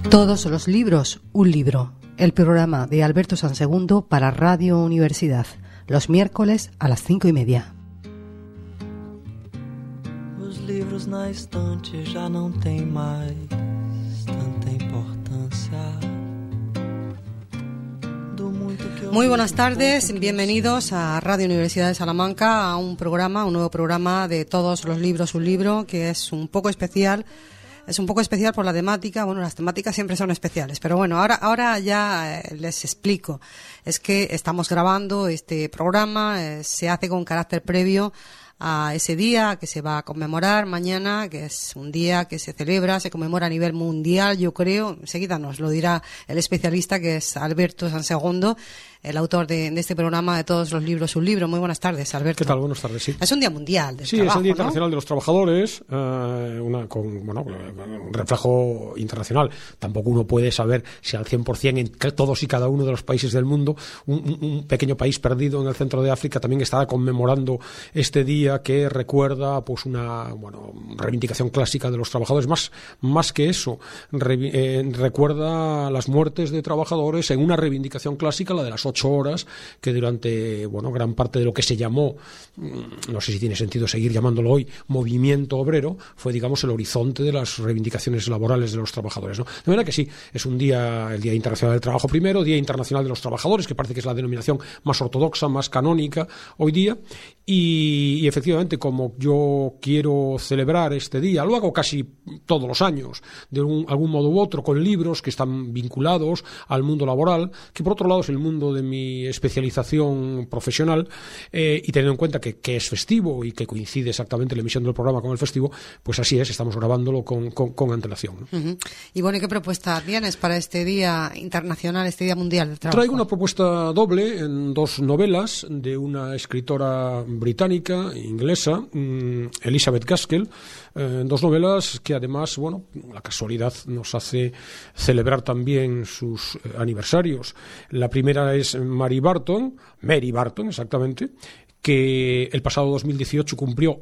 Todos los libros, un libro. El programa de Alberto Sansegundo para Radio Universidad. Los miércoles a las 5:30. Os livros na estante já não têm mais tanta importância. Muy buenas tardes, bienvenidos a Radio Universidad de Salamanca, a un nuevo programa de Todos los libros, un libro, que es un poco especial. Es un poco especial por la temática. Bueno, las temáticas siempre son especiales, pero bueno, ahora ya les explico. Es que estamos grabando este programa, se hace con carácter previo a ese día que se va a conmemorar mañana, que es un día que se celebra, se conmemora a nivel mundial, yo creo. Enseguida nos lo dirá el especialista, que es Alberto Sansegundo, el autor de este programa de Todos los libros, un libro. Muy buenas tardes, Alberto. ¿Qué tal? Buenas tardes, sí. Es un día mundial del trabajo, trabajo, es el Día ¿no? Internacional de los Trabajadores, con un reflejo internacional. Tampoco uno puede saber si al 100% en todos y cada uno de los países del mundo, un pequeño país perdido en el centro de África también estará conmemorando este día que recuerda pues una reivindicación clásica de los trabajadores. Más que eso, recuerda las muertes de trabajadores en una reivindicación clásica, la de las 8 horas, que durante gran parte de lo que se llamó, no sé si tiene sentido seguir llamándolo hoy, movimiento obrero, fue, digamos, el horizonte de las reivindicaciones laborales de los trabajadores, ¿no? De manera que sí, es el Día Internacional del Trabajo primero, Día Internacional de los Trabajadores, que parece que es la denominación más ortodoxa, más canónica hoy día, y efectivamente, como yo quiero celebrar este día, lo hago casi todos los años, de algún modo u otro, con libros que están vinculados al mundo laboral, que por otro lado es el mundo de mi especialización profesional, y teniendo en cuenta que es festivo y que coincide exactamente la emisión del programa con el festivo, pues así es, estamos grabándolo con antelación, ¿no? Uh-huh. Y bueno, ¿qué propuesta tienes para este Día Internacional, este Día Mundial del Trabajo? Traigo una propuesta doble en 2 novelas de una escritora británica, inglesa, Elizabeth Gaskell, 2 novelas que además, la casualidad nos hace celebrar también sus aniversarios. La primera es Mary Barton, exactamente, que el pasado 2018 cumplió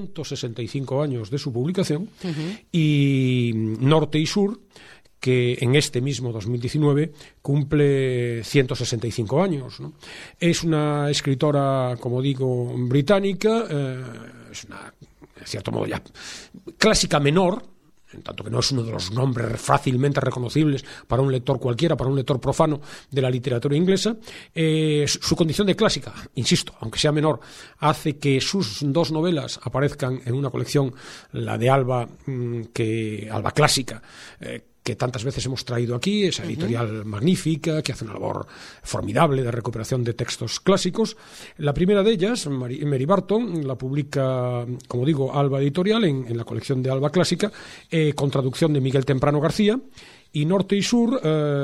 165 años de su publicación, uh-huh. Y Norte y Sur, que en este mismo 2019 cumple 165 años, ¿no? Es una escritora, como digo, británica, es una, en cierto modo, ya clásica menor, en tanto que no es uno de los nombres fácilmente reconocibles para un lector cualquiera, para un lector profano de la literatura inglesa. Su condición de clásica, insisto, aunque sea menor, hace que sus 2 novelas aparezcan en una colección, la de Alba, Alba Clásica, que tantas veces hemos traído aquí, esa editorial magnífica, que hace una labor formidable de recuperación de textos clásicos. La primera de ellas, Mary Barton, la publica, como digo, Alba Editorial, en la colección de Alba Clásica, con traducción de Miguel Temprano García. Y Norte y Sur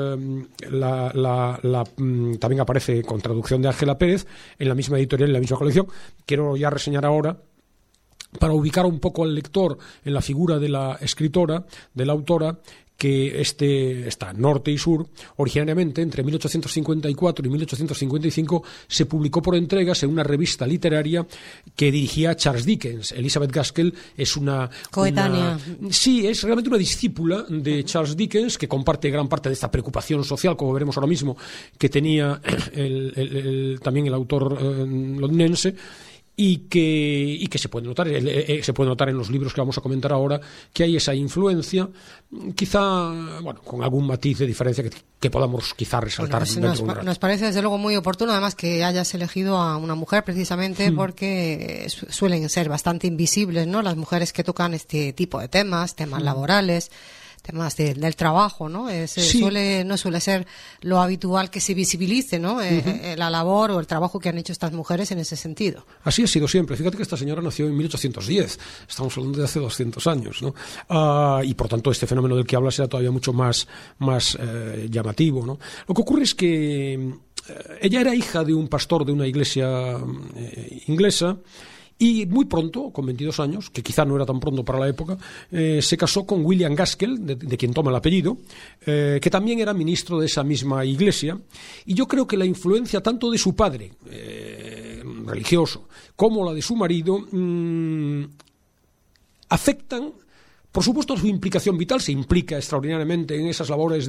también aparece con traducción de Ángela Pérez, en la misma editorial, en la misma colección. Quiero ya reseñar ahora, para ubicar un poco al lector en la figura de la escritora, de la autora, que está Norte y Sur, originariamente entre 1854 y 1855 se publicó por entregas en una revista literaria que dirigía Charles Dickens. Elizabeth Gaskell es una coetánea. Sí, es realmente una discípula de Charles Dickens, que comparte gran parte de esta preocupación social, como veremos ahora mismo, que tenía también el autor londinense. Y que se puede notar en los libros que vamos a comentar ahora, que hay esa influencia, quizá con algún matiz de diferencia que podamos quizá resaltar. Nos parece desde luego muy oportuno, además, que hayas elegido a una mujer precisamente porque suelen ser bastante invisibles, ¿no? Las mujeres que tocan este tipo de temas laborales, temas del trabajo, ¿no? Sí. No suele ser lo habitual que se visibilice, ¿no? La labor o el trabajo que han hecho estas mujeres en ese sentido. Así ha sido siempre. Fíjate que esta señora nació en 1810. Estamos hablando de hace 200 años, ¿no? Y por tanto este fenómeno del que hablas era todavía mucho más llamativo, ¿no? Lo que ocurre es que ella era hija de un pastor de una iglesia inglesa. Y muy pronto, con 22 años, que quizá no era tan pronto para la época, se casó con William Gaskell, de quien toma el apellido, que también era ministro de esa misma iglesia. Y yo creo que la influencia tanto de su padre, religioso, como la de su marido, afectan Por supuesto, su implicación vital se implica extraordinariamente en esas labores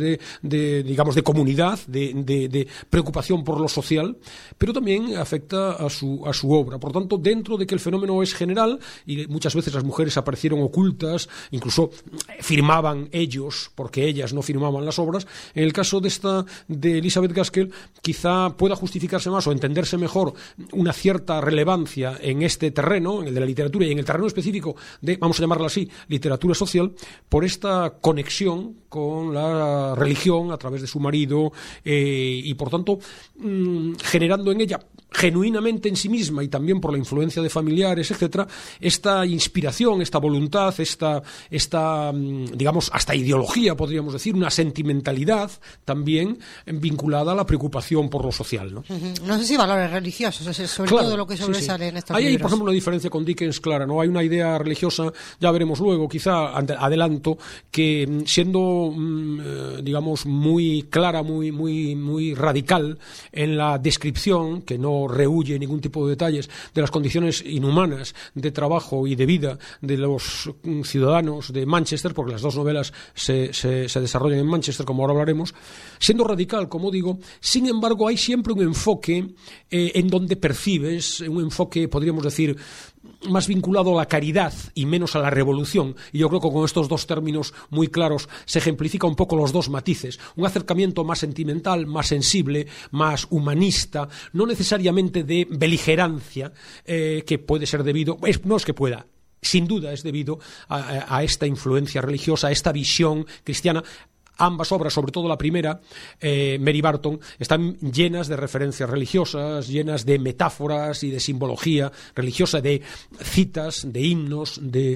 de comunidad, de preocupación por lo social, pero también afecta a su obra. Por tanto, dentro de que el fenómeno es general, y muchas veces las mujeres aparecieron ocultas, incluso firmaban ellos, porque ellas no firmaban las obras, en el caso de Elizabeth Gaskell, quizá pueda justificarse más o entenderse mejor una cierta relevancia en este terreno, en el de la literatura y en el terreno específico de, vamos a llamarla así, literatura social, por esta conexión con la religión a través de su marido y por tanto generando en ella genuinamente en sí misma y también por la influencia de familiares, etcétera, esta inspiración, esta voluntad, esta digamos, hasta ideología, podríamos decir, una sentimentalidad también vinculada a la preocupación por lo social, ¿no? No sé si valores religiosos, sobre claro, todo lo que sobresale en estos libros. Ahí hay, por ejemplo, una diferencia con Dickens clara, ¿no? Hay una idea religiosa, ya veremos luego, quizá adelanto, que siendo, digamos, muy clara, muy radical en la descripción, que no rehúye ningún tipo de detalles, de las condiciones inhumanas de trabajo y de vida de los ciudadanos de Manchester, porque las dos novelas se desarrollan en Manchester, como ahora hablaremos, siendo radical, como digo, sin embargo hay siempre un enfoque en donde percibes, un enfoque, podríamos decir, más vinculado a la caridad y menos a la revolución, y yo creo que con estos dos términos muy claros se ejemplifica un poco los dos matices, un acercamiento más sentimental, más sensible, más humanista, no necesariamente de beligerancia, que puede ser debido, no es que pueda, sin duda es debido a esta influencia religiosa, a esta visión cristiana. Ambas obras, sobre todo la primera, Mary Barton, están llenas de referencias religiosas, llenas de metáforas y de simbología religiosa, de citas, de himnos,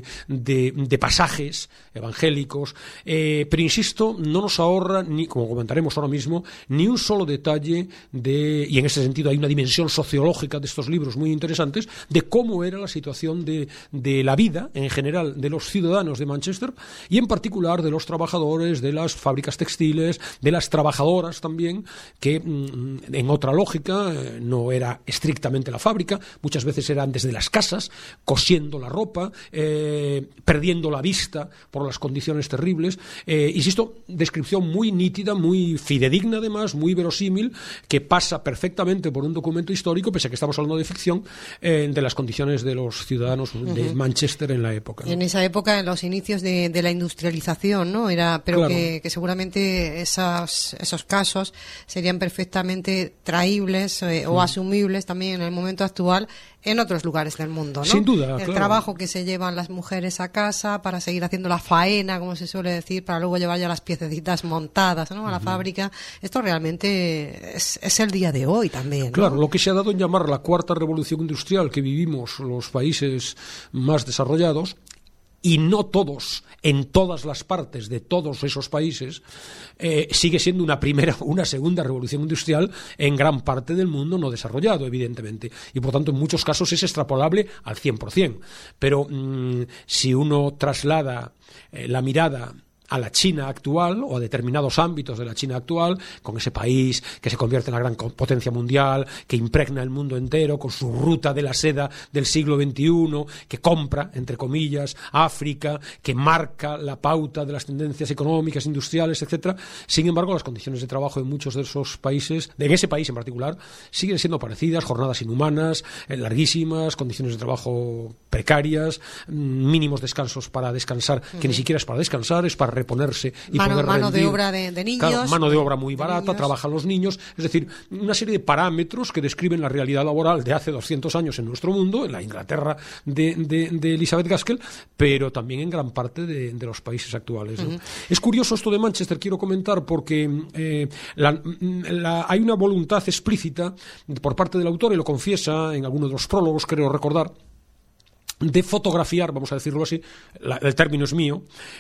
de pasajes evangélicos, pero insisto, no nos ahorra, ni, como comentaremos ahora mismo, ni un solo detalle y en ese sentido hay una dimensión sociológica de estos libros muy interesantes, de cómo era la situación de la vida en general de los ciudadanos de Manchester y en particular de los trabajadores de las fábricas textiles, de las trabajadoras también, que en otra lógica no era estrictamente la fábrica, muchas veces eran desde las casas, cosiendo la ropa, perdiendo la vista por las condiciones terribles. Insisto, descripción muy nítida, muy fidedigna además, muy verosímil, que pasa perfectamente por un documento histórico, pese a que estamos hablando de ficción, de las condiciones de los ciudadanos de Manchester en la época, ¿no? En esa época, en los inicios de la industrialización, ¿no? Pero claro, que seguramente esos casos serían perfectamente traíbles o asumibles también en el momento actual en otros lugares del mundo, ¿no? Sin duda, el trabajo que se llevan las mujeres a casa para seguir haciendo la faena, como se suele decir, para luego llevar ya las piececitas montadas, ¿no?, a la fábrica. Esto realmente es el día de hoy también, ¿no? Claro, lo que se ha dado en llamar la cuarta revolución industrial que vivimos los países más desarrollados, y no todos, en todas las partes de todos esos países, sigue siendo una segunda revolución industrial en gran parte del mundo no desarrollado, evidentemente. Y por tanto, en muchos casos es extrapolable al 100%. Pero si uno traslada la mirada a la China actual o a determinados ámbitos de la China actual, con ese país que se convierte en la gran potencia mundial, que impregna el mundo entero con su ruta de la seda del siglo XXI, que compra, entre comillas, África, que marca la pauta de las tendencias económicas, industriales, etcétera. Sin embargo, las condiciones de trabajo en muchos de esos países, en ese país en particular, siguen siendo parecidas, jornadas inhumanas, larguísimas, condiciones de trabajo precarias, mínimos descansos para descansar, que ni siquiera es para descansar, es para reponerse y poder rendir. Mano de obra de niños. Claro, mano de obra muy barata, trabajan los niños. Es decir, una serie de parámetros que describen la realidad laboral de hace 200 años en nuestro mundo, en la Inglaterra de Elizabeth Gaskell, pero también en gran parte de los países actuales, ¿no? Es curioso esto de Manchester, quiero comentar, porque hay una voluntad explícita por parte del autor, y lo confiesa en alguno de los prólogos, creo recordar, de fotografiar, vamos a decirlo así, el término es mío,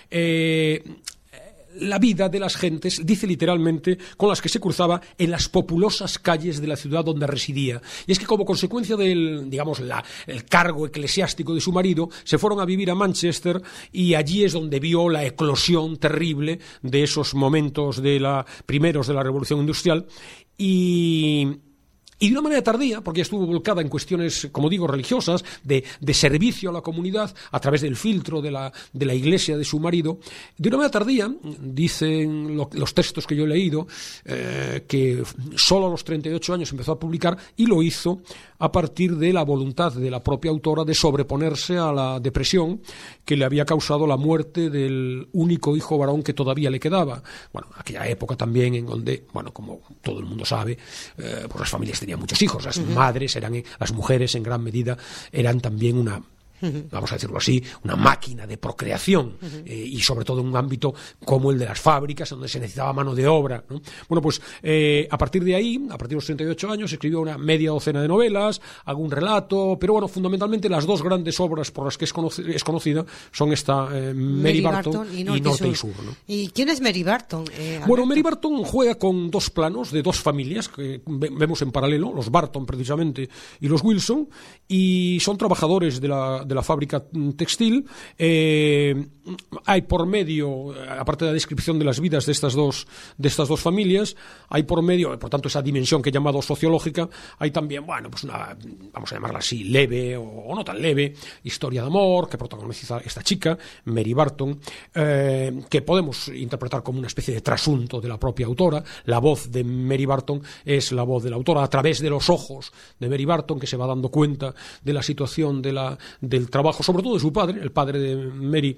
la vida de las gentes, dice literalmente, con las que se cruzaba en las populosas calles de la ciudad donde residía. Y es que como consecuencia del, digamos, el cargo eclesiástico de su marido, se fueron a vivir a Manchester, y allí es donde vio la eclosión terrible de esos momentos primeros de la Revolución Industrial, y Y de una manera tardía, porque estuvo volcada en cuestiones, como digo, religiosas, de servicio a la comunidad, a través del filtro de la iglesia de su marido, de una manera tardía, dicen los textos que yo he leído, que solo a los 38 años empezó a publicar, y lo hizo a partir de la voluntad de la propia autora de sobreponerse a la depresión que le había causado la muerte del único hijo varón que todavía le quedaba. Bueno, aquella época también en donde, bueno, como todo el mundo sabe, pues las familias tenían muchos hijos, las madres las mujeres en gran medida eran también vamos a decirlo así, una máquina de procreación, y sobre todo en un ámbito como el de las fábricas, donde se necesitaba mano de obra, ¿no? Bueno, pues a partir de ahí, a partir de los 38 años, escribió una media docena de novelas, algún relato, pero bueno, fundamentalmente las dos grandes obras por las que es conocida son esta Mary Barton y Norte y Sur, ¿no? ¿Y quién es Mary Barton? Bueno, Mary Barton juega con dos planos de dos familias que vemos en paralelo, los Barton precisamente y los Wilson, y son trabajadores de la fábrica textil. Hay por medio, aparte de la descripción de las vidas de estas dos familias, hay por medio, por tanto, esa dimensión que he llamado sociológica, hay también, bueno, pues una, vamos a llamarla así, leve o no tan leve, historia de amor que protagoniza esta chica, Mary Barton, que podemos interpretar como una especie de trasunto de la propia autora. La voz de Mary Barton es la voz de la autora a través de los ojos de Mary Barton, que se va dando cuenta de la situación del trabajo, sobre todo de su padre. El padre de Mary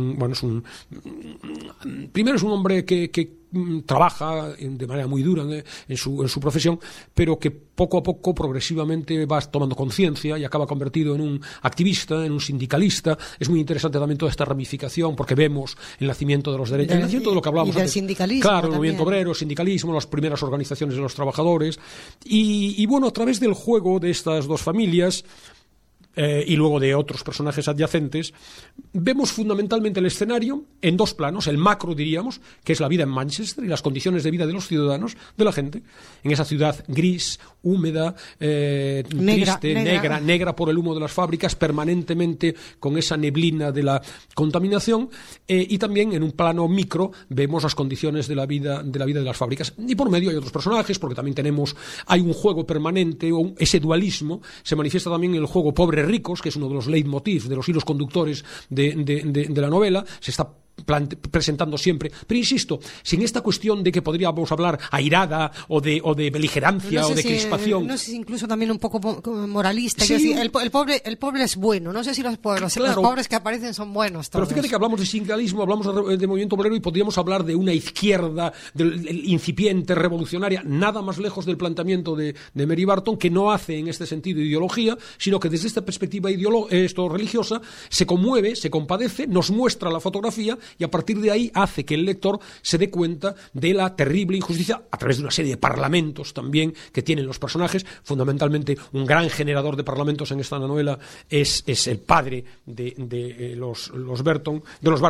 primero es un hombre que trabaja de manera muy dura en su profesión, pero que poco a poco, progresivamente, va tomando conciencia y acaba convertido en un activista, en un sindicalista. Es muy interesante también toda esta ramificación, porque vemos el nacimiento de los derechos, el nacimiento de lo que hablábamos y del antes. Sindicalismo. Claro, el movimiento obrero, sindicalismo, las primeras organizaciones de los trabajadores. Y bueno, a través del juego de estas dos familias, y luego de otros personajes adyacentes, vemos fundamentalmente el escenario en dos planos: el macro, diríamos, que es la vida en Manchester y las condiciones de vida de los ciudadanos, de la gente, en esa ciudad gris, húmeda, triste, negra por el humo de las fábricas, permanentemente con esa neblina de la contaminación, y también en un plano micro vemos las condiciones de la vida de las fábricas. Y por medio hay otros personajes, porque también hay un juego permanente, o ese dualismo se manifiesta también en el juego pobre ricos, que es uno de los leitmotivs, de los hilos conductores de la novela. Se está presentando siempre, pero insisto, sin esta cuestión de que podríamos hablar airada o de beligerancia, no sé, o de crispación. No sé si incluso también un poco moralista. Sí. Decir, el pobre es bueno. No sé si los pobres que aparecen son buenos todos. Pero fíjate que hablamos de sindicalismo, hablamos de movimiento obrero, y podríamos hablar de una izquierda incipiente, revolucionaria, nada más lejos del planteamiento de Mary Barton, que no hace en este sentido ideología, sino que desde esta perspectiva religiosa se conmueve, se compadece, nos muestra la fotografía, y a partir de ahí hace que el lector se dé cuenta de la terrible injusticia a través de una serie de parlamentos también que tienen los personajes. Fundamentalmente, un gran generador de parlamentos en esta novela es el padre de los Barton,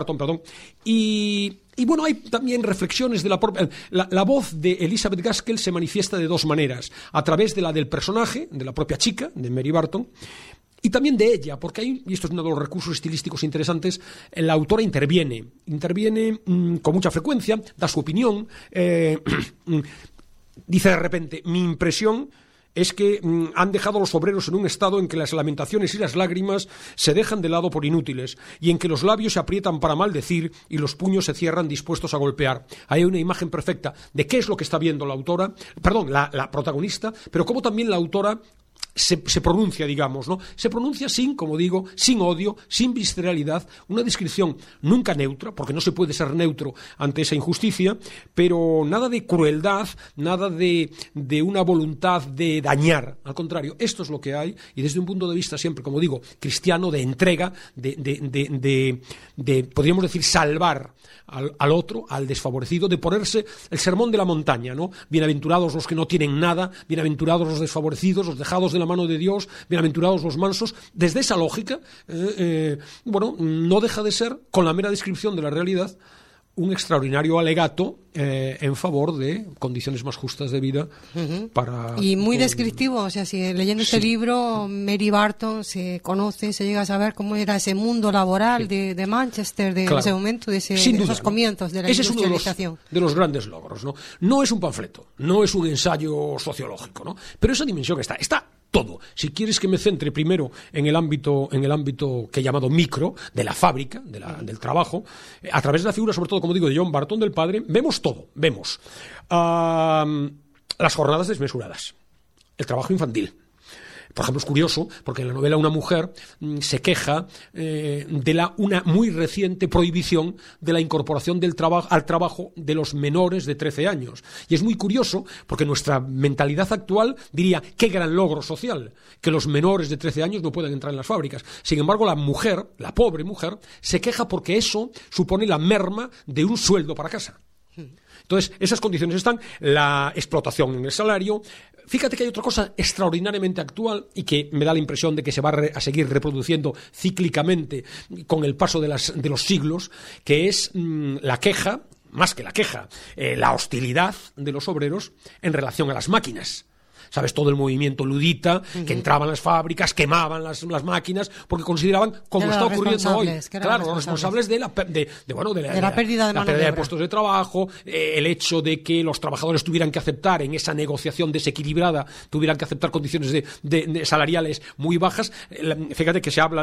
y bueno, hay también reflexiones de la propia. La voz de Elizabeth Gaskell se manifiesta de dos maneras: a través de la del personaje, de la propia chica, de Mary Barton, y también de ella, porque y esto es uno de los recursos estilísticos interesantes, la autora interviene con mucha frecuencia, da su opinión, dice de repente: mi impresión es que han dejado a los obreros en un estado en que las lamentaciones y las lágrimas se dejan de lado por inútiles, y en que los labios se aprietan para maldecir y los puños se cierran dispuestos a golpear. Hay una imagen perfecta de qué es lo que está viendo la protagonista, pero cómo también la autora se pronuncia, digamos, ¿no? Se pronuncia sin odio, sin visceralidad, una descripción nunca neutra, porque no se puede ser neutro ante esa injusticia, pero nada de crueldad, nada de una voluntad de dañar. Al contrario, esto es lo que hay, y desde un punto de vista siempre, como digo, cristiano, de entrega, de podríamos decir, salvar al otro, al desfavorecido, de ponerse el sermón de la montaña, ¿no? Bienaventurados los que no tienen nada, bienaventurados los desfavorecidos, los dejados de la mano de Dios, bienaventurados los mansos. Desde esa lógica, no deja de ser, con la mera descripción de la realidad, un extraordinario alegato en favor de condiciones más justas de vida para... Y muy descriptivo, o sea, si leyendo este libro, Mary Barton se conoce, se llega a saber cómo era ese mundo laboral de Manchester, de ese momento, de esos comienzos de la industrialización. Ese es uno de los grandes logros, ¿no? No es un panfleto, no es un ensayo sociológico, ¿no? Pero esa dimensión está todo. Si quieres que me centre primero en el ámbito que he llamado micro, de la fábrica, del trabajo, a través de la figura, sobre todo, como digo, de John Barton, del padre, vemos todo. Vemos las jornadas desmesuradas, el trabajo infantil. Por ejemplo, es curioso, porque en la novela una mujer se queja de una muy reciente prohibición de la incorporación al trabajo de los menores de 13 años. Y es muy curioso, porque nuestra mentalidad actual diría, qué gran logro social, que los menores de 13 años no puedan entrar en las fábricas. Sin embargo, la pobre mujer, se queja porque eso supone la merma de un sueldo para casa. Entonces, esas condiciones están, la explotación en el salario. Fíjate que hay otra cosa extraordinariamente actual y que me da la impresión de que se va a seguir reproduciendo cíclicamente con el paso de los siglos, que es la queja, más que la queja, la hostilidad de los obreros en relación a las máquinas. ¿Sabes? Todo el movimiento ludita, que entraban en las fábricas, quemaban las máquinas, porque consideraban, como está ocurriendo hoy, claro, los responsables de la pérdida de puestos de trabajo, el hecho de que los trabajadores tuvieran que aceptar en esa negociación desequilibrada, tuvieran que aceptar condiciones de salariales muy bajas. Fíjate que se habla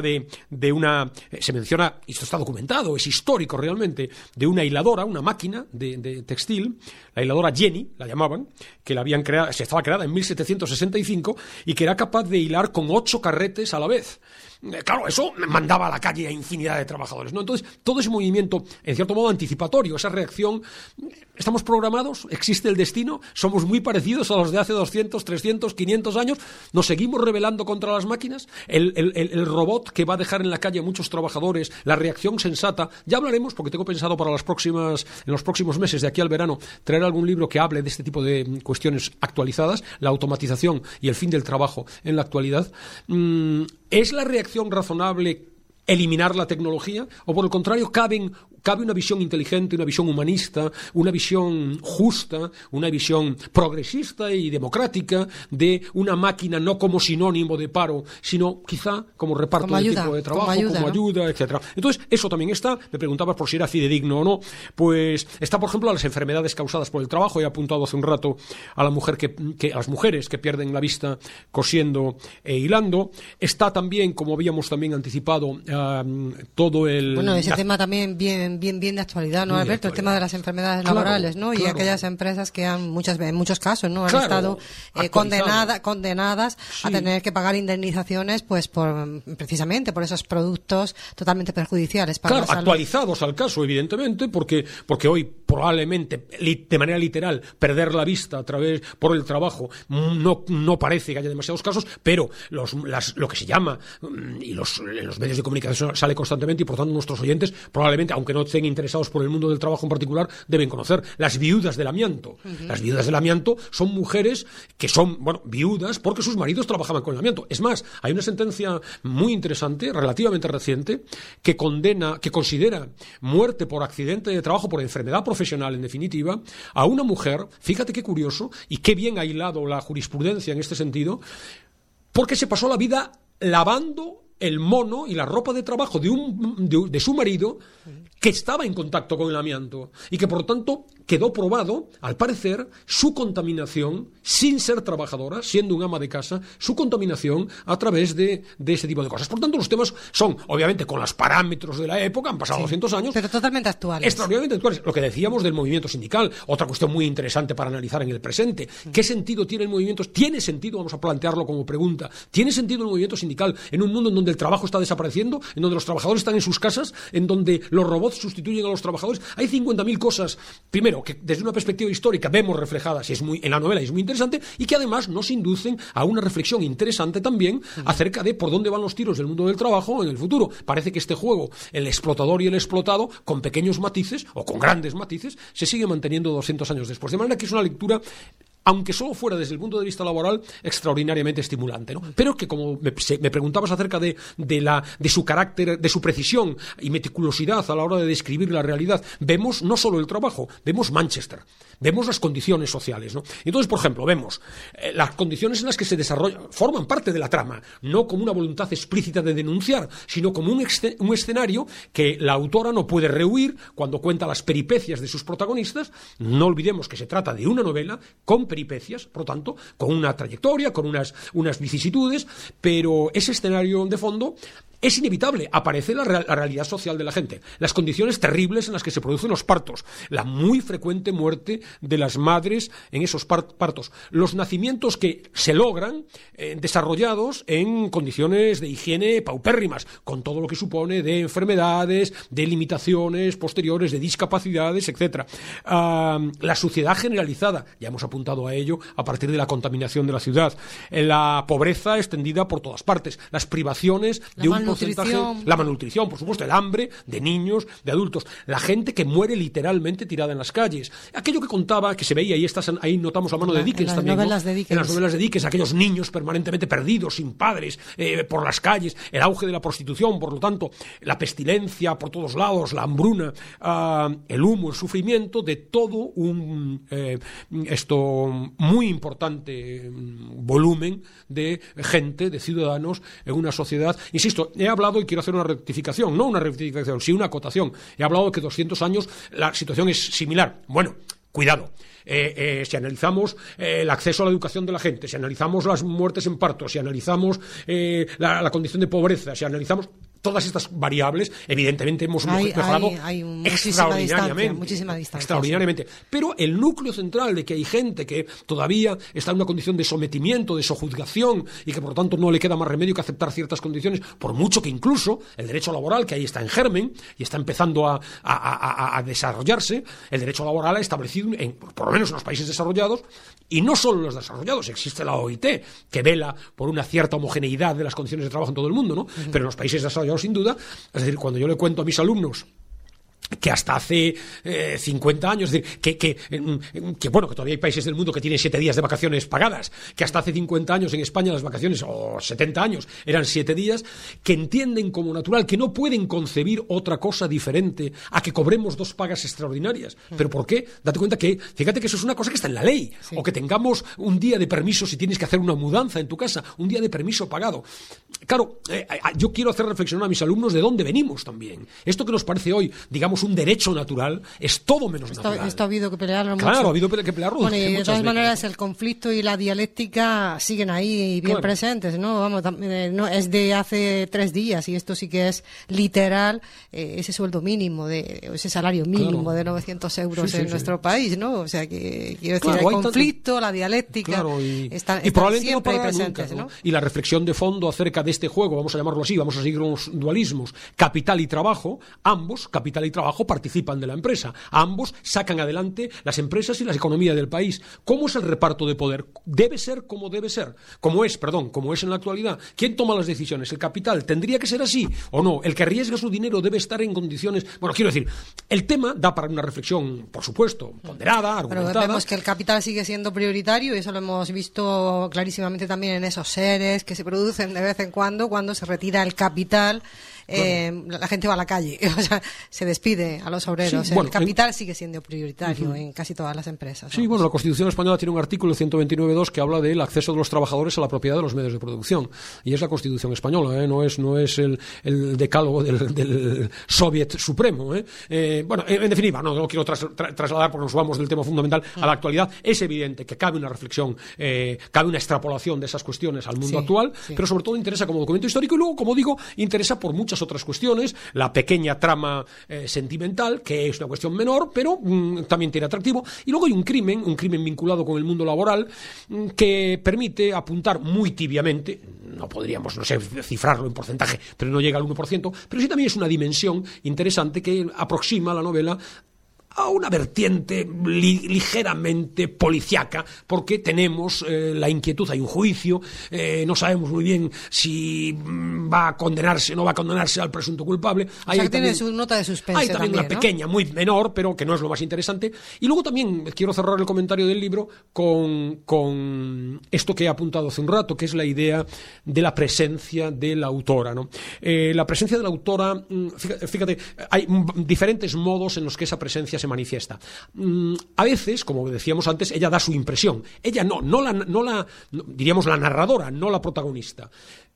se menciona, y esto está documentado, es histórico realmente, de una hiladora, una máquina de textil, la hiladora Jenny, la llamaban, que estaba creada en 1765 y que era capaz de hilar con 8 carretes a la vez. Claro, eso mandaba a la calle a infinidad de trabajadores, ¿no? Entonces, todo ese movimiento, en cierto modo, anticipatorio, esa reacción, ¿estamos programados? ¿Existe el destino? ¿Somos muy parecidos a los de hace 200, 300, 500 años? ¿Nos seguimos rebelando contra las máquinas? El robot que va a dejar en la calle a muchos trabajadores, la reacción sensata, ya hablaremos, porque tengo pensado en los próximos meses, de aquí al verano, traer algún libro que hable de este tipo de cuestiones actualizadas, la automatización y el fin del trabajo en la actualidad. ¿Es la reacción razonable eliminar la tecnología? ¿O por el contrario, cabe una visión inteligente, una visión humanista, una visión justa, una visión progresista y democrática de una máquina no como sinónimo de paro, sino quizá como reparto de tipo de trabajo, como ayuda, etcétera? Entonces, eso también está. Me preguntabas por si era fidedigno o no. Pues está, por ejemplo, a las enfermedades causadas por el trabajo. He apuntado hace un rato a la mujer a las mujeres que pierden la vista cosiendo e hilando. Está también, como habíamos también anticipado, todo el... Bueno, ese tema también bien de actualidad, ¿no, Alberto? El tema de las enfermedades laborales, ¿no? Y aquellas empresas que en muchos casos, ¿no? Han estado condenadas a tener que pagar indemnizaciones, pues precisamente por esos productos totalmente perjudiciales para la salud. Actualizados al caso, evidentemente, porque hoy probablemente, de manera literal, perder la vista por el trabajo no parece que haya demasiados casos, pero lo que se llama, y en los medios de comunicación sale constantemente, y por tanto nuestros oyentes probablemente, aunque no estén interesados por el mundo del trabajo en particular, deben conocer las viudas del amianto. Las viudas del amianto son mujeres que son, viudas porque sus maridos trabajaban con el amianto. Es más, hay una sentencia muy interesante, relativamente reciente, que considera muerte por accidente de trabajo, por enfermedad profesional en definitiva, a una mujer, fíjate qué curioso, y qué bien ha hilado la jurisprudencia en este sentido, porque se pasó la vida lavando el mono y la ropa de trabajo de su marido, que estaba en contacto con el amianto, y que por lo tanto quedó probado, al parecer, su contaminación, sin ser trabajadora, siendo un ama de casa, su contaminación a través de ese tipo de cosas. Por tanto, los temas son, obviamente, con los parámetros de la época, han pasado 200 años. Pero totalmente actuales. Extraordinariamente actuales. Lo que decíamos del movimiento sindical, otra cuestión muy interesante para analizar en el presente. ¿Qué sentido tiene el movimiento? ¿Tiene sentido, vamos a plantearlo como pregunta, ¿tiene sentido el movimiento sindical en un mundo en donde el trabajo está desapareciendo, en donde los trabajadores están en sus casas, en donde los robots sustituyen a los trabajadores? Hay 50.000 cosas, primero, que desde una perspectiva histórica vemos reflejadas en la novela, y es muy interesante, y que además nos inducen a una reflexión interesante también acerca de por dónde van los tiros del mundo del trabajo en el futuro. Parece que este juego, el explotador y el explotado, con pequeños matices o con grandes matices, se sigue manteniendo 200 años después. De manera que es una lectura aunque solo fuera desde el punto de vista laboral, extraordinariamente estimulante, ¿no? Pero que, como me preguntabas acerca de su carácter, de su precisión y meticulosidad a la hora de describir la realidad, vemos no solo el trabajo, vemos Manchester, vemos las condiciones sociales, ¿no? Entonces, por ejemplo, vemos las condiciones en las que se desarrolla, forman parte de la trama, no como una voluntad explícita de denunciar, sino como un escenario que la autora no puede rehuir cuando cuenta las peripecias de sus protagonistas. No olvidemos que se trata de una novela con peripecias, por lo tanto, con una trayectoria, con unas vicisitudes, pero ese escenario de fondo es inevitable, aparece la realidad social de la gente, las condiciones terribles en las que se producen los partos, la muy frecuente muerte de las madres en esos partos, los nacimientos que se logran desarrollados en condiciones de higiene paupérrimas, con todo lo que supone de enfermedades, de limitaciones posteriores, de discapacidades, etc. La suciedad generalizada, ya hemos apuntado a ello a partir de la contaminación de la ciudad, la pobreza extendida por todas partes, las privaciones de un porcentaje, la malnutrición, por supuesto, el hambre de niños, de adultos, la gente que muere literalmente tirada en las calles. Aquello que contaba, que se veía, y ahí notamos la mano de Dickens en también, novelas de Dickens. En las novelas de Dickens, aquellos niños permanentemente perdidos, sin padres, por las calles, el auge de la prostitución, por lo tanto, la pestilencia por todos lados, la hambruna, el humo, el sufrimiento de todo un muy importante volumen de gente, de ciudadanos en una sociedad. Insisto, he hablado, y quiero hacer una rectificación, no una rectificación, sí una acotación. He hablado de que 200 años la situación es similar. Bueno, cuidado. Si analizamos el acceso a la educación de la gente, si analizamos las muertes en parto, si analizamos la condición de pobreza, si analizamos todas estas variables, evidentemente hemos mejorado muchísima distancia. Extraordinariamente. Pero el núcleo central de que hay gente que todavía está en una condición de sometimiento, de sojuzgación, y que por lo tanto no le queda más remedio que aceptar ciertas condiciones, por mucho que incluso el derecho laboral, que ahí está en germen y está empezando a desarrollarse, el derecho laboral ha establecido, por lo menos en los países desarrollados, y no solo en los desarrollados, existe la OIT, que vela por una cierta homogeneidad de las condiciones de trabajo en todo el mundo, ¿no? Uh-huh. Pero en los países desarrollados, sin duda, es decir, cuando yo le cuento a mis alumnos que hasta hace 50 años, es decir, que bueno, que todavía hay países del mundo que tienen 7 días de vacaciones pagadas, que hasta hace 50 años en España las vacaciones, o 70 años, eran 7 días, que entienden como natural, que no pueden concebir otra cosa diferente a que cobremos 2 pagas extraordinarias. ¿Pero por qué? Date cuenta que, fíjate que eso es una cosa que está en la ley, sí. O que tengamos un día de permiso si tienes que hacer una mudanza en tu casa, un día de permiso pagado. Claro, yo quiero hacer reflexionar a mis alumnos de dónde venimos también. Esto que nos parece hoy, digamos, un derecho natural, es todo menos natural. Esto ha habido que pelearlo mucho. Claro, ha habido que pelearlo. Bueno, y de todas maneras el conflicto y la dialéctica siguen ahí bien presentes, ¿no? Vamos, no es de hace 3 días, y esto sí que es literal, ese sueldo mínimo, ese salario mínimo de 900 euros en nuestro país, ¿no? O sea, que quiero decir, el conflicto, la dialéctica, están siempre presentes, nunca, ¿no? Y la reflexión de fondo acerca de este juego, vamos a llamarlo así, vamos a seguir los dualismos, capital y trabajo, ambos, capital y trabajo, participan de la empresa. Ambos sacan adelante las empresas y la economía del país. ¿Cómo es el reparto de poder? Debe ser como debe ser. Como es en la actualidad. ¿Quién toma las decisiones? ¿El capital? ¿Tendría que ser así o no? ¿El que arriesga su dinero debe estar en condiciones? Bueno, quiero decir, el tema da para una reflexión, por supuesto, ponderada, argumentada. Pero vemos que el capital sigue siendo prioritario, y eso lo hemos visto clarísimamente también en esos seres que se producen de vez en cuando se retira el capital. La gente va a la calle, o sea, se despide a los obreros. Sí, el capital sigue siendo prioritario en casi todas las empresas. Sí, bueno, la Constitución española tiene un artículo 129.2 que habla del acceso de los trabajadores a la propiedad de los medios de producción, y es la Constitución española, no es el decálogo del Soviet supremo. Bueno, en definitiva, no lo quiero trasladar porque nos vamos del tema fundamental a la actualidad. Es evidente que cabe una reflexión, cabe una extrapolación de esas cuestiones al mundo actual, pero sobre todo interesa como documento histórico, y luego, como digo, interesa por muchas otras cuestiones, la pequeña trama sentimental, que es una cuestión menor, pero también tiene atractivo, y luego hay un crimen vinculado con el mundo laboral, que permite apuntar muy tibiamente, no podríamos, no sé, cifrarlo en porcentaje, pero no llega al 1%, pero sí también es una dimensión interesante que aproxima la novela a una vertiente ligeramente policíaca, porque tenemos la inquietud, hay un juicio, no sabemos muy bien si va a condenarse o no va a condenarse al presunto culpable. O sea, que tiene su nota de suspense. Hay también una pequeña, muy menor, pero que no es lo más interesante. Y luego también quiero cerrar el comentario del libro con esto que he apuntado hace un rato, que es la idea de la presencia de la autora, ¿no? La presencia de la autora, fíjate, hay diferentes modos en los que esa presencia se manifiesta. A veces, como decíamos antes, ella da su impresión. Ella diríamos la narradora, no la protagonista.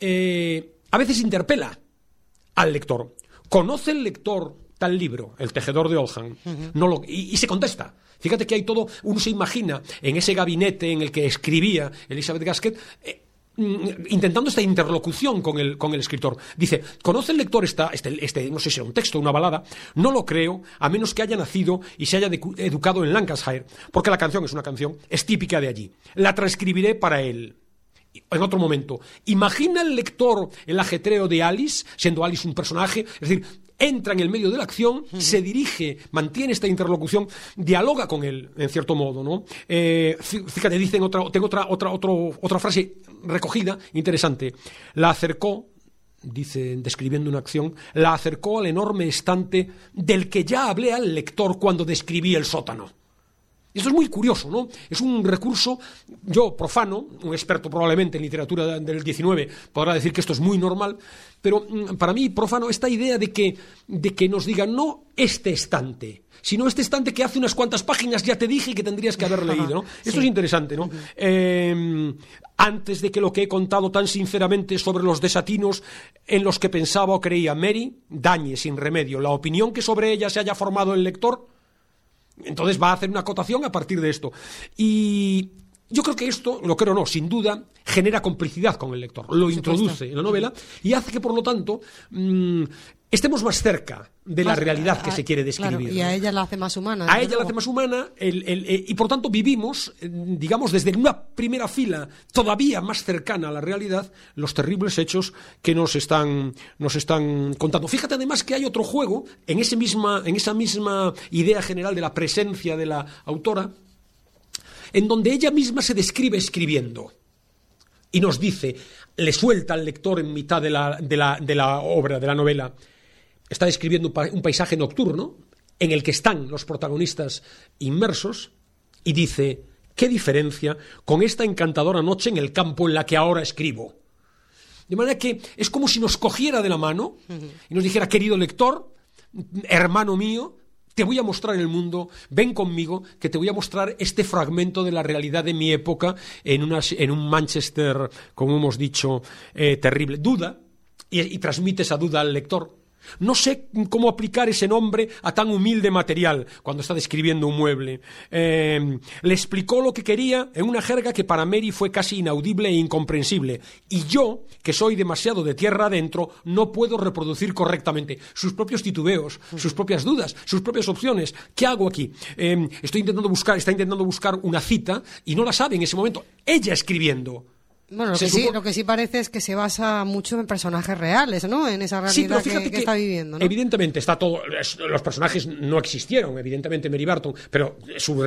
A veces interpela al lector. ¿Conoce el lector tal libro, El tejedor de Oldham? Y se contesta. Fíjate que hay todo, uno se imagina en ese gabinete en el que escribía Elizabeth Gaskell, intentando esta interlocución con el escritor. Dice, ¿conoce el lector no sé si era un texto, una balada? No lo creo, a menos que haya nacido y se haya educado en Lancashire, porque la canción es típica de allí. La transcribiré para él. En otro momento, ¿imagina el lector el ajetreo de Alice, siendo Alice un personaje? Es decir, entra en el medio de la acción, se dirige, mantiene esta interlocución, dialoga con él, en cierto modo, ¿no? Fíjate, tengo otra frase recogida, interesante. La acercó, dice, describiendo una acción, la acercó al enorme estante del que ya hablé al lector cuando describí el sótano. Esto es muy curioso, ¿no? Es un recurso, yo profano, un experto probablemente en literatura del 19 podrá decir que esto es muy normal, pero para mí profano esta idea de que nos digan no este estante, sino este estante que hace unas cuantas páginas ya te dije que tendrías que haber leído, ¿no? Sí. Esto es interesante, ¿no? Antes de que lo que he contado tan sinceramente sobre los desatinos en los que pensaba o creía Mary dañe sin remedio la opinión que sobre ella se haya formado el lector, entonces va a hacer una acotación a partir de esto. Y yo creo que esto, lo creo o no, sin duda, genera complicidad con el lector, lo introduce en la novela y hace que, por lo tanto, estemos más cerca de la realidad que se quiere describir. Claro, y a ella la hace más humana. A ella la hace más humana y, por tanto, vivimos, digamos, desde una primera fila todavía más cercana a la realidad, los terribles hechos que nos están contando. Fíjate, además, que hay otro juego en esa misma idea general de la presencia de la autora, en donde ella misma se describe escribiendo. Y nos dice, le suelta al lector en mitad de la obra, de la novela. Está describiendo un paisaje nocturno en el que están los protagonistas inmersos y dice, ¿qué diferencia con esta encantadora noche en el campo en la que ahora escribo? De manera que es como si nos cogiera de la mano y nos dijera, querido lector, hermano mío, te voy a mostrar el mundo, ven conmigo, que te voy a mostrar este fragmento de la realidad de mi época en un Manchester, como hemos dicho, terrible. Duda, y transmite esa duda al lector. No sé cómo aplicar ese nombre a tan humilde material cuando está describiendo un mueble. Le explicó lo que quería en una jerga que para Mary fue casi inaudible e incomprensible. Y yo, que soy demasiado de tierra adentro, no puedo reproducir correctamente sus propios titubeos, sus propias dudas, sus propias opciones. ¿Qué hago aquí? Está intentando buscar una cita y no la sabe en ese momento. Ella escribiendo. Bueno, lo que sí parece es que se basa mucho en personajes reales, ¿no? En esa realidad que está viviendo, ¿no? Evidentemente está todo. Los personajes no existieron, evidentemente, Mary Barton, pero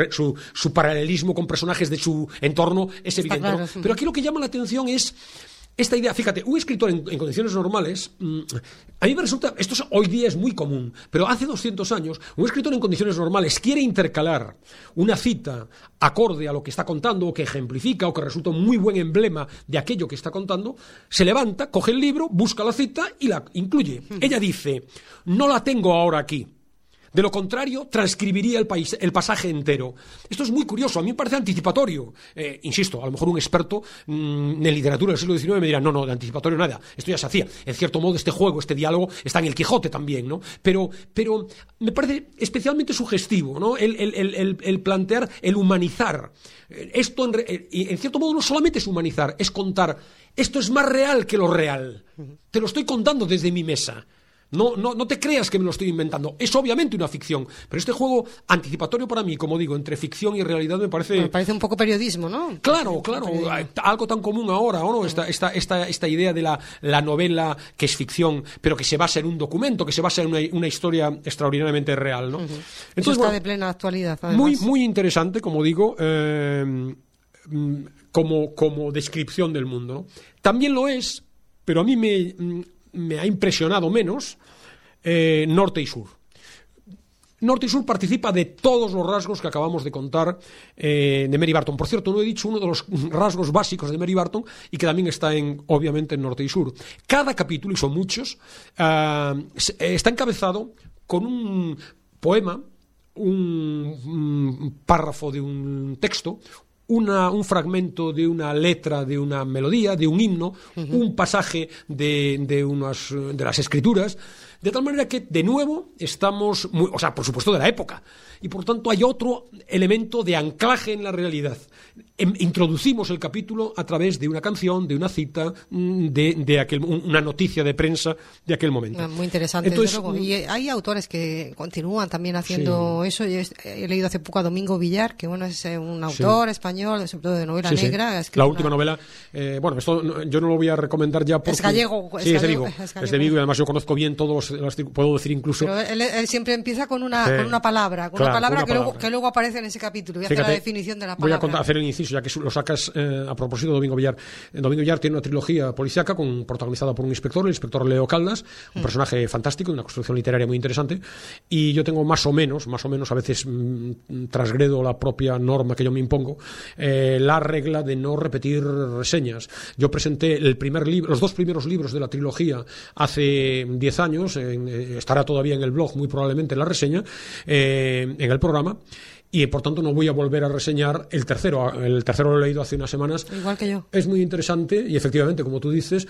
su paralelismo con personajes de su entorno es evidente, claro, ¿no? Pero aquí lo que llama la atención es esta idea. Fíjate, un escritor en condiciones normales, a mí me resulta, hoy día es muy común, pero hace 200 años, un escritor en condiciones normales quiere intercalar una cita acorde a lo que está contando, o que ejemplifica, o que resulta un muy buen emblema de aquello que está contando, se levanta, coge el libro, busca la cita y la incluye. Ella dice, no la tengo ahora aquí. De lo contrario, transcribiría el pasaje entero. Esto es muy curioso, a mí me parece anticipatorio. Insisto, a lo mejor un experto en literatura del siglo XIX me dirá, no, de anticipatorio nada, esto ya se hacía. En cierto modo, este juego, este diálogo, está en el Quijote también, ¿no? Pero me parece especialmente sugestivo, ¿no? El plantear, el humanizar. Esto, en cierto modo, no solamente es humanizar, es contar, esto es más real que lo real. Te lo estoy contando desde mi mesa. No te creas que me lo estoy inventando. Es obviamente una ficción, pero este juego anticipatorio para mí, como digo, entre ficción y realidad me parece... Me parece un poco periodismo, ¿no? Claro, algo tan común ahora, ¿no? Esta idea de la novela que es ficción, pero que se basa en un documento, que se basa en una historia extraordinariamente real, ¿no? Entonces, eso está de plena actualidad, además. Muy interesante, como digo, como descripción del mundo, ¿no? También lo es, pero a mí me ha impresionado menos Norte y Sur. Norte y Sur participa de todos los rasgos que acabamos de contar de Mary Barton. Por cierto, no he dicho uno de los rasgos básicos de Mary Barton y que también está obviamente en Norte y Sur. Cada capítulo, y son muchos, está encabezado con un poema, un párrafo de un texto, un fragmento de una letra, de una melodía, de un himno, un pasaje de las escrituras, de tal manera que, de nuevo, estamos por supuesto, de la época, y por tanto hay otro elemento de anclaje en la realidad. Introducimos el capítulo a través de una canción, de una cita, una noticia de prensa de aquel momento. Muy interesante. Entonces, desde luego. Y hay autores que continúan también haciendo eso. Yo he leído hace poco a Domingo Villar, que es un autor español, sobre todo de novela negra. La última novela, esto yo no lo voy a recomendar ya porque... Es gallego. Sí, es de Vigo. Es de Vigo, y además yo conozco bien todos los puedo decir incluso... Pero él siempre empieza con una palabra, que luego aparece en ese capítulo y hace la definición de la palabra. Voy a hacer el inciso, ya que lo sacas a propósito de Domingo Villar. Domingo Villar tiene una trilogía policíaca protagonizada por un inspector, el inspector Leo Caldas, un personaje fantástico, una construcción literaria muy interesante, y yo tengo más o menos, a veces transgredo la propia norma que yo me impongo, la regla de no repetir reseñas. Yo presenté los dos primeros libros de la trilogía hace 10 años, estará todavía en el blog, muy probablemente la reseña, en el programa, y por tanto no voy a volver a reseñar el tercero. El tercero lo he leído hace unas semanas. Igual que yo. Es muy interesante y efectivamente, como tú dices,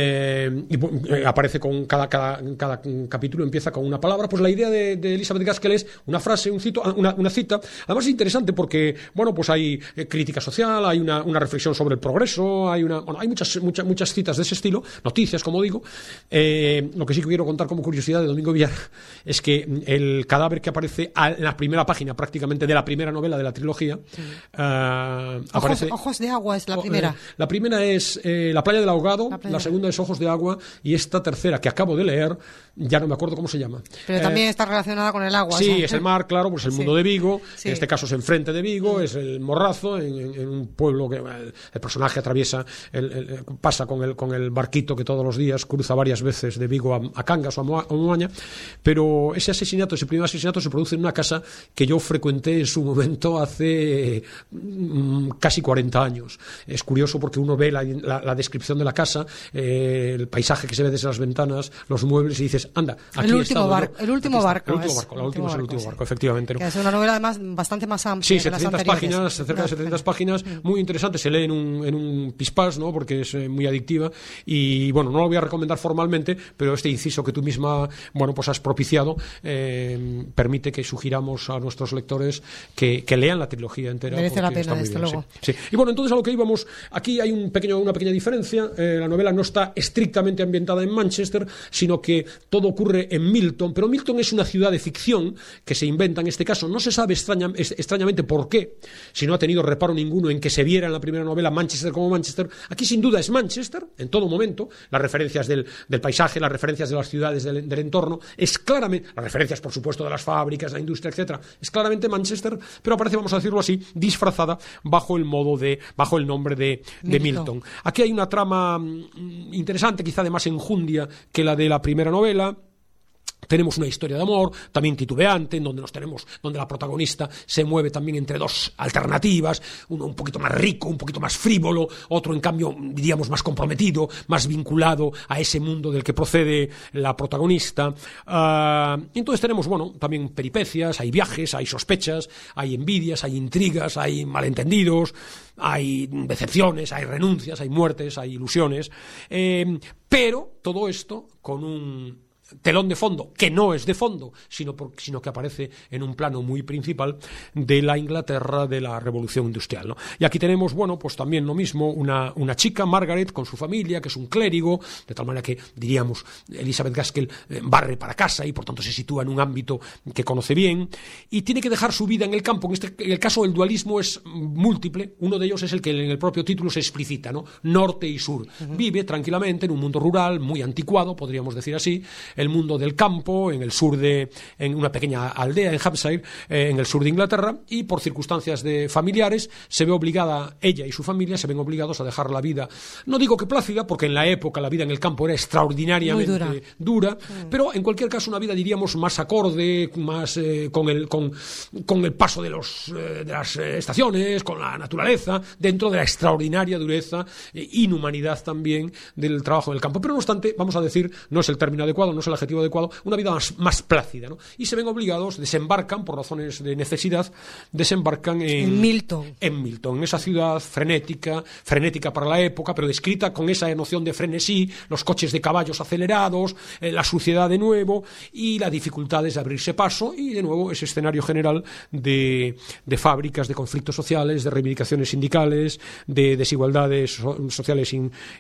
aparece con cada capítulo empieza con una palabra. Pues la idea de Elizabeth Gaskell es una frase, una cita. Además es interesante porque, pues hay crítica social, hay una reflexión sobre el progreso, hay muchas citas de ese estilo, noticias, como digo. Lo que sí que quiero contar como curiosidad de Domingo Villar es que el cadáver que aparece en la primera página prácticamente de la primera novela de la trilogía, aparece... Ojos de agua es la primera. La primera es La playa del ahogado, la segunda es Ojos de agua, y esta tercera, que acabo de leer, ya no me acuerdo cómo se llama. Pero también está relacionada con el agua. Sí, es el mar, claro, pues el mundo de Vigo, en este caso es enfrente de Vigo, es el Morrazo, en un pueblo que el personaje atraviesa, pasa con el barquito que todos los días cruza varias veces de Vigo a Cangas o a Moaña, pero ese primer asesinato se produce en una casa que yo frecuenté en su momento hace casi 40 años. Es curioso porque uno ve la descripción de la casa, el paisaje que se ve desde las ventanas, los muebles, y dices, anda, aquí el último barco. La última es el último barco, efectivamente, ¿no? Que es una novela además bastante más amplia. Sí, 700 páginas, cerca de 700 páginas, muy interesante, se lee en un pispás, ¿no? Porque es muy adictiva, y no lo voy a recomendar formalmente, pero este inciso que tú misma, pues has propiciado, permite que sugiramos a nuestros lectores que lean la trilogía entera. Merece la pena, desde luego. Sí. Y entonces a lo que íbamos, aquí hay una pequeña diferencia. La novela no está estrictamente ambientada en Manchester, sino que todo ocurre en Milton, pero Milton es una ciudad de ficción que se inventa en este caso. No se sabe extrañamente por qué, si no ha tenido reparo ninguno en que se viera en la primera novela Manchester como Manchester. Aquí sin duda es Manchester, en todo momento, las referencias del paisaje, las referencias de las ciudades del entorno, es claramente, las referencias por supuesto de las fábricas, la industria, etcétera, es claramente Manchester, pero aparece, vamos a decirlo así, disfrazada bajo el nombre de Milton. Aquí hay una trama interesante, quizá de más enjundia que la de la primera novela. Tenemos una historia de amor, también titubeante, donde la protagonista se mueve también entre dos alternativas, uno un poquito más rico, un poquito más frívolo, otro en cambio, diríamos, más comprometido, más vinculado a ese mundo del que procede la protagonista. Entonces tenemos, también peripecias, hay viajes, hay sospechas, hay envidias, hay intrigas, hay malentendidos, hay decepciones, hay renuncias, hay muertes, hay ilusiones, pero todo esto con un telón de fondo, que no es de fondo, sino que aparece en un plano muy principal de la Inglaterra de la Revolución Industrial, ¿no? Y aquí tenemos, bueno, pues también lo mismo, una chica, Margaret, con su familia, que es un clérigo, de tal manera que, diríamos, Elizabeth Gaskell barre para casa y por tanto se sitúa en un ámbito que conoce bien, y tiene que dejar su vida en el campo. En el caso el dualismo es múltiple, uno de ellos es el que en el propio título se explicita, ¿no? Norte y sur. Vive tranquilamente en un mundo rural muy anticuado, podríamos decir así, el mundo del campo, en el sur en una pequeña aldea en Hampshire, en el sur de Inglaterra, y por circunstancias familiares se ve obligada, ella y su familia se ven obligados a dejar la vida, no digo que plácida, porque en la época la vida en el campo era extraordinariamente dura, pero en cualquier caso una vida, diríamos, más acorde, más con el paso de las estaciones, con la naturaleza, dentro de la extraordinaria dureza, inhumanidad también del trabajo en el campo. Pero no obstante, vamos a decir, no es el término adecuado, no es el adjetivo adecuado, una vida más plácida, ¿no? Y se ven obligados, desembarcan por razones de necesidad, en Milton, en esa ciudad frenética para la época, pero descrita con esa noción de frenesí, los coches de caballos acelerados, la suciedad de nuevo y las dificultades de abrirse paso, y de nuevo ese escenario general de fábricas, de conflictos sociales, de reivindicaciones sindicales, de desigualdades sociales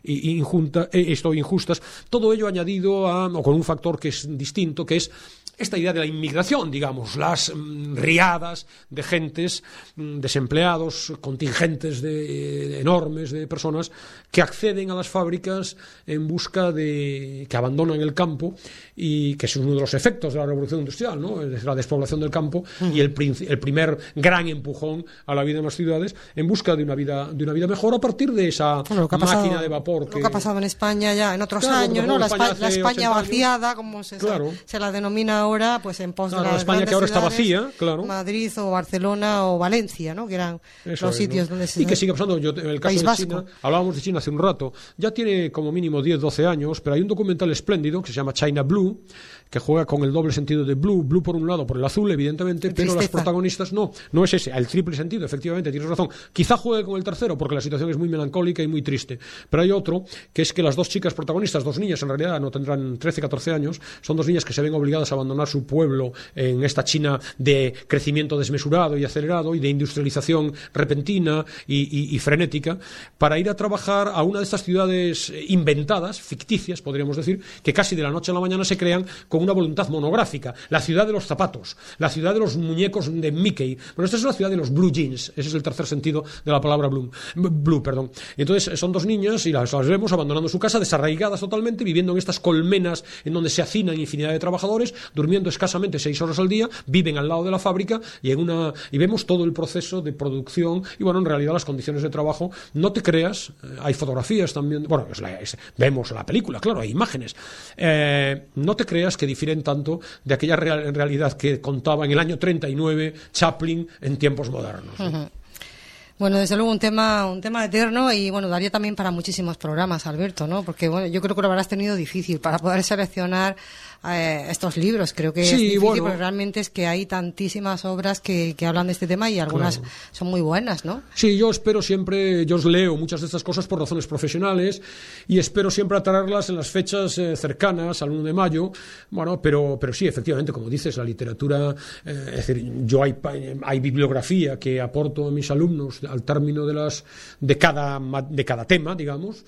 injustas, todo ello añadido con un factor que es distinto, que es esta idea de la inmigración, digamos, las riadas de gentes, desempleados, contingentes enormes de personas que acceden a las fábricas en busca que abandonan el campo, y que es uno de los efectos de la Revolución Industrial, ¿no? Es la despoblación del campo y el primer gran empujón a la vida en las ciudades en busca de una vida mejor a partir de esa máquina de vapor. Lo que ha pasado en España ya en otros años, ¿no? La España vaciada, como se la denomina ahora, pues en pos de la España que ahora está vacía, claro. Madrid o Barcelona o Valencia, ¿no? Que eran los sitios, ¿no? donde se... Y que sigue pasando. En el caso de China, hablábamos de China hace un rato, ya tiene como mínimo 10-12 años, pero hay un documental espléndido que se llama China Blue, que juega con el doble sentido de blue por un lado, por el azul, evidentemente, pero las protagonistas no es ese, el triple sentido, efectivamente, tienes razón. Quizá juegue con el tercero, porque la situación es muy melancólica y muy triste, pero hay otro, que es que las dos chicas protagonistas, dos niñas, en realidad no tendrán 13-14 años, son dos niñas que se ven obligadas a abandonar su pueblo en esta China de crecimiento desmesurado y acelerado y de industrialización repentina y frenética, para ir a trabajar a una de estas ciudades inventadas, ficticias, podríamos decir, que casi de la noche a la mañana se crean con una voluntad monográfica. La ciudad de los zapatos, la ciudad de los muñecos de Mickey. Bueno, esta es la ciudad de los blue jeans. Ese es el tercer sentido de la palabra blue. Entonces son dos niñas y las vemos abandonando su casa, desarraigadas totalmente, viviendo en estas colmenas en donde se hacinan infinidad de trabajadores, durmiendo escasamente 6 horas al día, viven al lado de la fábrica y vemos todo el proceso de producción y, bueno, en realidad las condiciones de trabajo, no te creas, hay fotografías también, bueno, vemos la película, claro, hay imágenes, no te creas que difieren tanto de aquella realidad que contaba en el año 39 Chaplin en tiempos modernos. Uh-huh. Bueno, desde luego un tema eterno y, bueno, daría también para muchísimos programas, Alberto, ¿no? Porque, bueno, yo creo que lo habrás tenido difícil para poder seleccionar estos libros. Creo que es difícil, bueno, porque realmente es que hay tantísimas obras que hablan de este tema y algunas son muy buenas, ¿no? Sí, yo espero siempre, yo os leo muchas de estas cosas por razones profesionales y espero siempre atraerlas en las fechas cercanas al 1 de mayo. Bueno, pero sí, efectivamente, como dices, la literatura, es decir, yo hay bibliografía que aporto a mis alumnos al término de cada tema, digamos,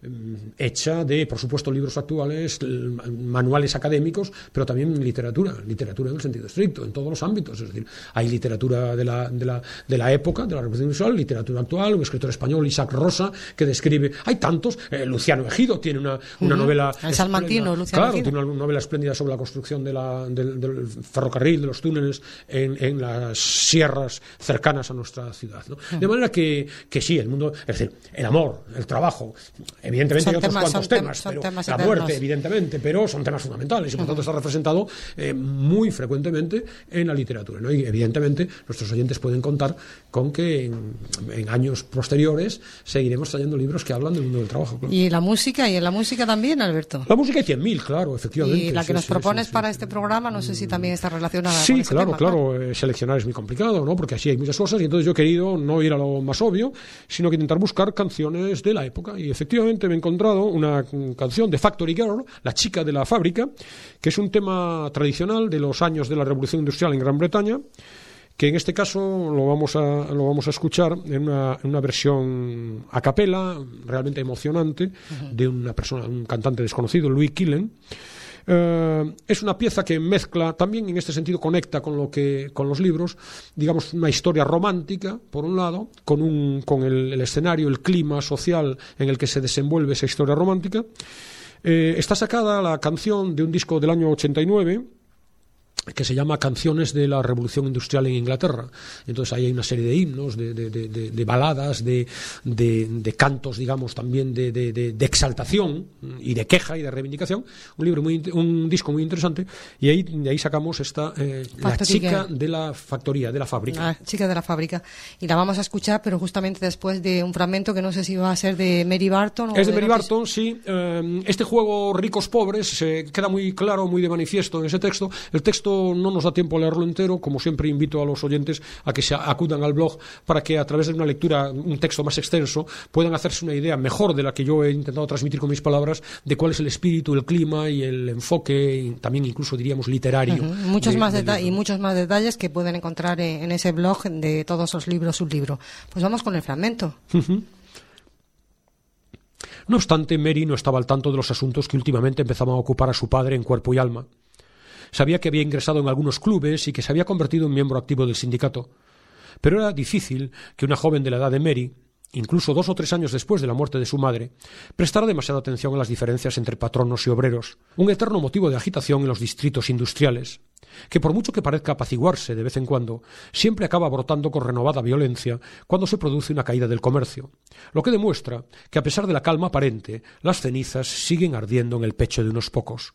hecha de, por supuesto, libros actuales, manuales académicos, pero también literatura en el sentido estricto, en todos los ámbitos. Es decir, hay literatura de la época, de la Revolución Industrial, literatura actual, un escritor español, Isaac Rosa, que describe, hay tantos, Luciano Ejido tiene una novela... El salmantino, Luciano Ejido. Tiene una novela espléndida sobre la construcción del ferrocarril, de los túneles en las sierras cercanas a nuestra ciudad, ¿no? De manera que sí, el mundo, es decir, el amor, el trabajo, evidentemente hay otros cuantos temas, pero la muerte, evidentemente, pero son temas fundamentales y por tanto está representado muy frecuentemente en la literatura, ¿no? Y evidentemente nuestros oyentes pueden contar con que en años posteriores seguiremos trayendo libros que hablan del mundo del trabajo, claro. Y en la música también, Alberto. La música hay 100.000, claro, efectivamente. Y la que nos propones para este programa, no sé si también está relacionada con ese tema. Claro, seleccionar es muy complicado, ¿no? Porque así hay muchas cosas y entonces yo he querido no ir a lo más obvio, sino que intentar buscar canciones de la época y efectivamente recientemente me he encontrado una canción de Factory Girl, la chica de la fábrica, que es un tema tradicional de los años de la Revolución Industrial en Gran Bretaña, que en este caso lo vamos a escuchar en una versión a capela, realmente emocionante, de una persona, un cantante desconocido, Louis Killen. Es una pieza que mezcla, también en este sentido conecta con los libros, digamos, una historia romántica, por un lado, con el escenario, el clima social en el que se desenvuelve esa historia romántica. Está sacada la canción de un disco del año 89, que se llama Canciones de la Revolución Industrial en Inglaterra. Entonces ahí hay una serie de himnos, de baladas, de cantos, digamos, también de exaltación y de queja y de reivindicación. Un disco muy interesante, y de ahí sacamos la chica de la factoría, de la fábrica. La chica de la fábrica. Y la vamos a escuchar, pero justamente después de un fragmento que no sé si va a ser de Mary Barton. Es de Mary Barton, sí. Este juego ricos-pobres queda muy claro, muy de manifiesto en ese texto. El texto no nos da tiempo a leerlo entero. Como siempre, invito a los oyentes a que se acudan al blog para que a través de una lectura, un texto más extenso, puedan hacerse una idea mejor de la que yo he intentado transmitir con mis palabras, de cuál es el espíritu, el clima y el enfoque, y también incluso diríamos literario. Muchos más detalles que pueden encontrar en ese blog de todos los libros, un libro. Pues vamos con el fragmento. No obstante, Mary no estaba al tanto de los asuntos que últimamente empezaban a ocupar a su padre en cuerpo y alma. Sabía que había ingresado en algunos clubes y que se había convertido en miembro activo del sindicato. Pero era difícil que una joven de la edad de Mary, incluso 2 o 3 años después de la muerte de su madre, prestara demasiada atención a las diferencias entre patronos y obreros, un eterno motivo de agitación en los distritos industriales, que por mucho que parezca apaciguarse de vez en cuando, siempre acaba brotando con renovada violencia cuando se produce una caída del comercio, lo que demuestra que a pesar de la calma aparente, las cenizas siguen ardiendo en el pecho de unos pocos.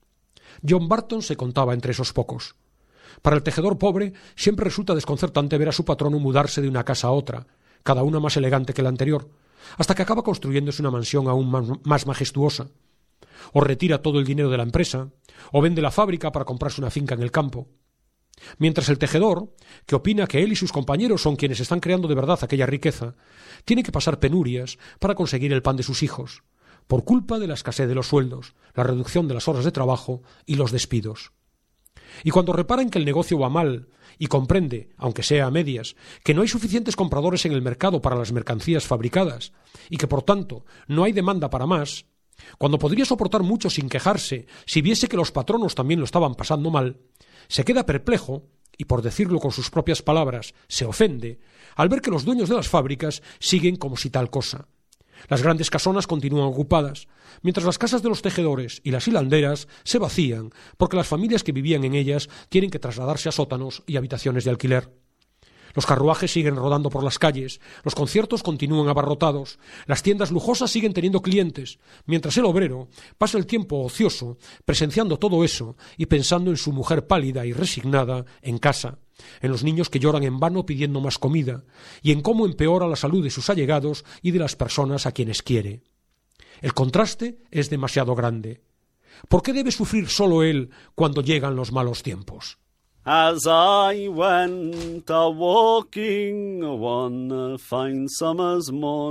John Barton se contaba entre esos pocos. Para el tejedor pobre siempre resulta desconcertante ver a su patrono mudarse de una casa a otra, cada una más elegante que la anterior, hasta que acaba construyéndose una mansión aún más majestuosa. O retira todo el dinero de la empresa, o vende la fábrica para comprarse una finca en el campo. Mientras el tejedor, que opina que él y sus compañeros son quienes están creando de verdad aquella riqueza, tiene que pasar penurias para conseguir el pan de sus hijos, por culpa de la escasez de los sueldos, la reducción de las horas de trabajo y los despidos. Y cuando repara en que el negocio va mal y comprende, aunque sea a medias, que no hay suficientes compradores en el mercado para las mercancías fabricadas y que por tanto no hay demanda para más, cuando podría soportar mucho sin quejarse si viese que los patronos también lo estaban pasando mal, se queda perplejo y, por decirlo con sus propias palabras, se ofende al ver que los dueños de las fábricas siguen como si tal cosa. Las grandes casonas continúan ocupadas, mientras las casas de los tejedores y las hilanderas se vacían porque las familias que vivían en ellas tienen que trasladarse a sótanos y habitaciones de alquiler. Los carruajes siguen rodando por las calles, los conciertos continúan abarrotados, las tiendas lujosas siguen teniendo clientes, mientras el obrero pasa el tiempo ocioso presenciando todo eso y pensando en su mujer pálida y resignada en casa, en los niños que lloran en vano pidiendo más comida y en cómo empeora la salud de sus allegados y de las personas a quienes quiere. El contraste es demasiado grande. ¿Por qué debe sufrir solo él cuando llegan los malos tiempos? As I went a-walking one fine summer's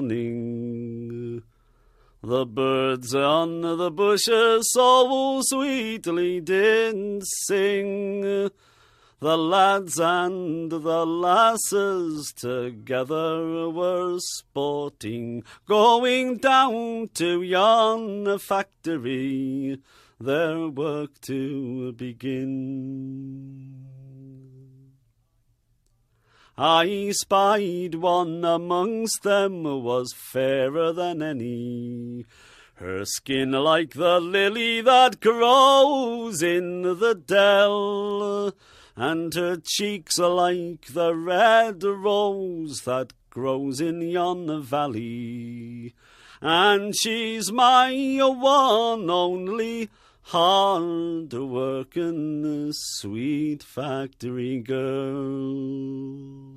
morning, the birds on the bushes so sweetly did sing. The lads and the lasses together were sporting, going down to yon factory, their work to begin. I spied one amongst them was fairer than any, her skin like the lily that grows in the dell, and her cheeks are like the red rose that grows in yon valley. And she's my one only hard-working, sweet factory girl.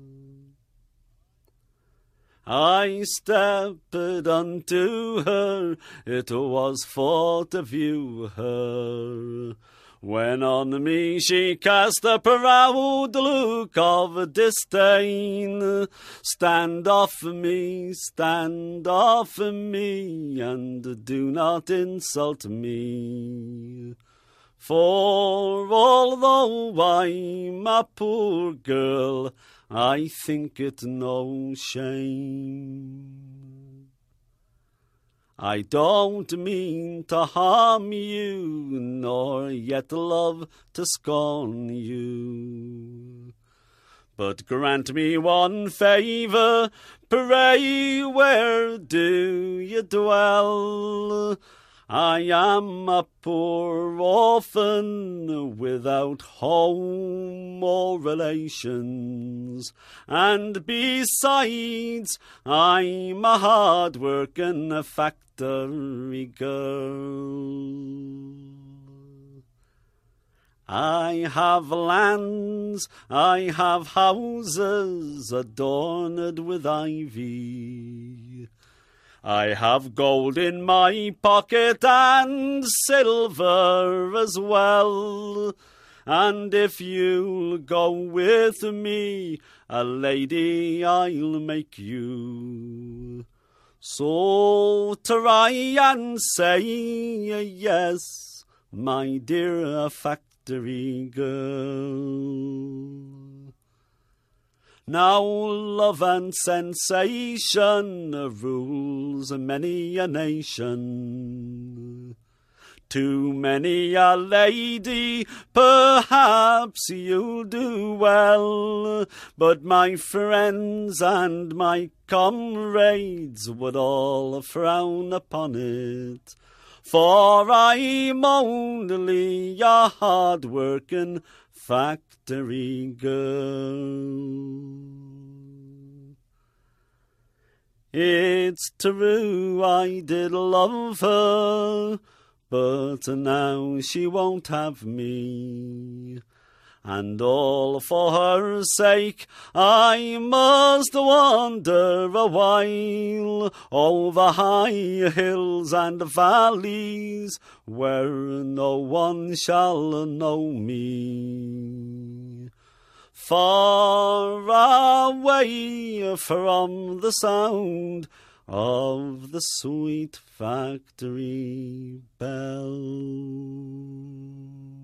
I stepped unto her, it was for to view her, When on me she cast a proud look of disdain. Stand off me, and do not insult me. For although I'm a poor girl, I think it no shame. I don't mean to harm you, nor yet love to scorn you. But grant me one favour, pray, where do you dwell? I am a poor orphan without home or relations, and besides, I'm a hard-working factory girl. I have lands, I have houses adorned with ivy. I have gold in my pocket and silver as well. And if you'll go with me, a lady I'll make you. So try and say yes, my dear factory girl. Now love and sensation rules many a nation. To many a lady perhaps you'll do well, but my friends and my comrades would all frown upon it. For I'm only a hard-working factory girl. It's true I did love her, but now she won't have me. And all for her sake I must wander a while over high hills and valleys where no one shall know me. Far away from the sound of the sweet factory bell.